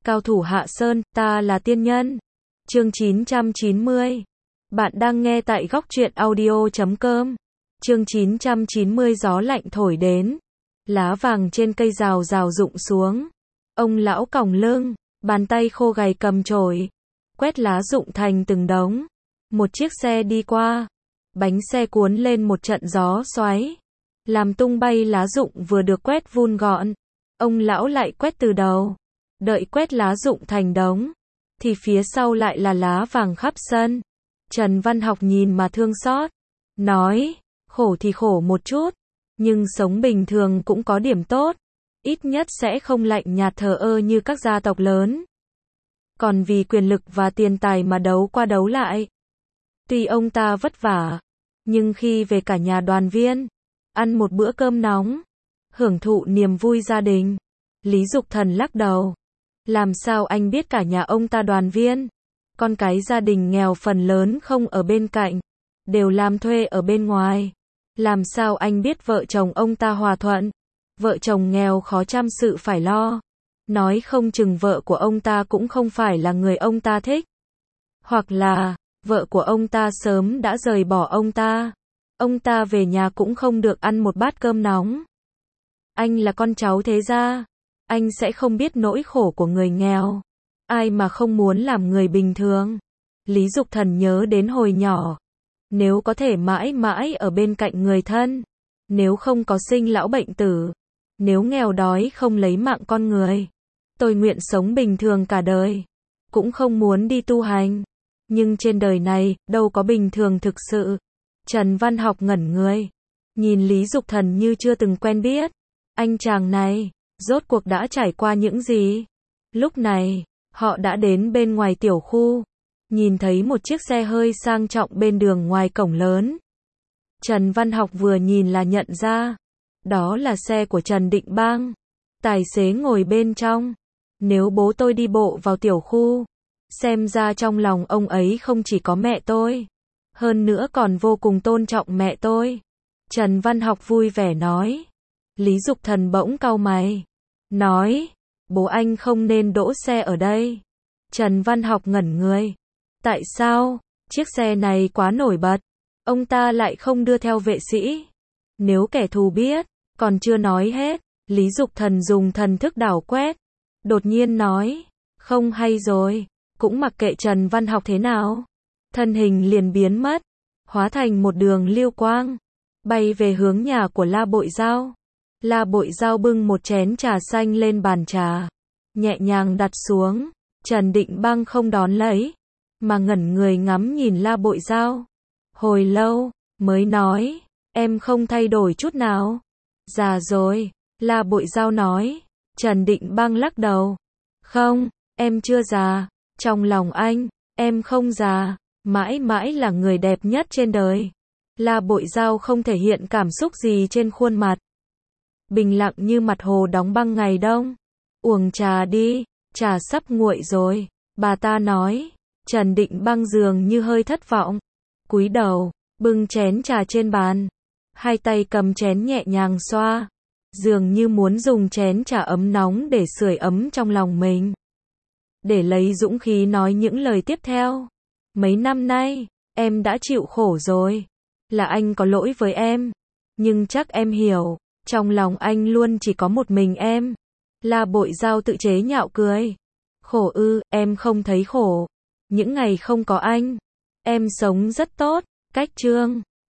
Cao thủ Hạ Sơn, ta là tiên nhân. Chương 990. Bạn đang nghe tại góc truyện audio.com. Chương 990 gió lạnh thổi đến. Lá vàng trên cây rào rào rụng xuống. Ông lão còng lưng, bàn tay khô gầy cầm chổi, quét lá rụng thành từng đống. Một chiếc xe đi qua. Bánh xe cuốn lên một trận gió xoáy, làm tung bay lá rụng vừa được quét vun gọn. Ông lão lại quét từ đầu. Đợi quét lá rụng thành đống, thì phía sau lại là lá vàng khắp sân. Trần Văn Học nhìn mà thương xót, nói, khổ thì khổ một chút, nhưng sống bình thường cũng có điểm tốt. Ít nhất sẽ không lạnh nhạt thờ ơ như các gia tộc lớn. Còn vì quyền lực và tiền tài mà đấu qua đấu lại. Tuy ông ta vất vả, nhưng khi về cả nhà đoàn viên, ăn một bữa cơm nóng, hưởng thụ niềm vui gia đình. Lý Dục Thần lắc đầu. Làm sao anh biết cả nhà ông ta đoàn viên? Con cái gia đình nghèo phần lớn không ở bên cạnh, đều làm thuê ở bên ngoài. Làm sao anh biết vợ chồng ông ta hòa thuận? Vợ chồng nghèo khó trăm sự phải lo. Nói không chừng vợ của ông ta cũng không phải là người ông ta thích. Hoặc là, vợ của ông ta sớm đã rời bỏ ông ta. Ông ta về nhà cũng không được ăn một bát cơm nóng. Anh là con cháu thế gia, anh sẽ không biết nỗi khổ của người nghèo. Ai mà không muốn làm người bình thường. Lý Dục Thần nhớ đến hồi nhỏ, nếu có thể mãi mãi ở bên cạnh người thân, nếu không có sinh lão bệnh tử, nếu nghèo đói không lấy mạng con người, tôi nguyện sống bình thường cả đời, cũng không muốn đi tu hành. Nhưng trên đời này, đâu có bình thường thực sự. Trần Văn Học ngẩn người, nhìn Lý Dục Thần như chưa từng quen biết. Anh chàng này, rốt cuộc đã trải qua những gì? Lúc này, họ đã đến bên ngoài tiểu khu, nhìn thấy một chiếc xe hơi sang trọng bên đường ngoài cổng lớn. Trần Văn Học vừa nhìn là nhận ra, đó là xe của Trần Định Bang. Tài xế ngồi bên trong. Nếu bố tôi đi bộ vào tiểu khu, xem ra trong lòng ông ấy không chỉ có mẹ tôi, hơn nữa còn vô cùng tôn trọng mẹ tôi. Trần Văn Học vui vẻ nói. Lý Dục Thần bỗng cau mày, nói, bố anh không nên đỗ xe ở đây. Trần Văn Học ngẩn người. Tại sao? Chiếc xe này quá nổi bật, ông ta lại không đưa theo vệ sĩ. Nếu kẻ thù biết, còn chưa nói hết, Lý Dục Thần dùng thần thức đảo quét, đột nhiên nói, không hay rồi. Cũng mặc kệ Trần Văn Học thế nào, thân hình liền biến mất, hóa thành một đường lưu quang, bay về hướng nhà của La Bội Dao. La Bội Dao bưng một chén trà xanh lên bàn trà, nhẹ nhàng đặt xuống. Trần Định Bang không đón lấy, mà ngẩn người ngắm nhìn La Bội Dao. Hồi lâu, mới nói, em không thay đổi chút nào. Già rồi, La Bội Dao nói. Trần Định Bang lắc đầu. Không, em chưa già. Trong lòng anh, em không già, mãi mãi là người đẹp nhất trên đời. La Bội Dao không thể hiện cảm xúc gì trên khuôn mặt. Bình lặng như mặt hồ đóng băng ngày đông. Uống trà đi, trà sắp nguội rồi, bà ta nói. Trần Định Bang dường như hơi thất vọng, cúi đầu, bưng chén trà trên bàn, hai tay cầm chén nhẹ nhàng xoa, dường như muốn dùng chén trà ấm nóng để sưởi ấm trong lòng mình, để lấy dũng khí nói những lời tiếp theo. Mấy năm nay, em đã chịu khổ rồi, là anh có lỗi với em, nhưng chắc em hiểu, trong lòng anh luôn chỉ có một mình em. La Bội Dao tự chế nhạo cười. Khổ ư? Em không thấy khổ. Những ngày không có anh, em sống rất tốt. Cách chương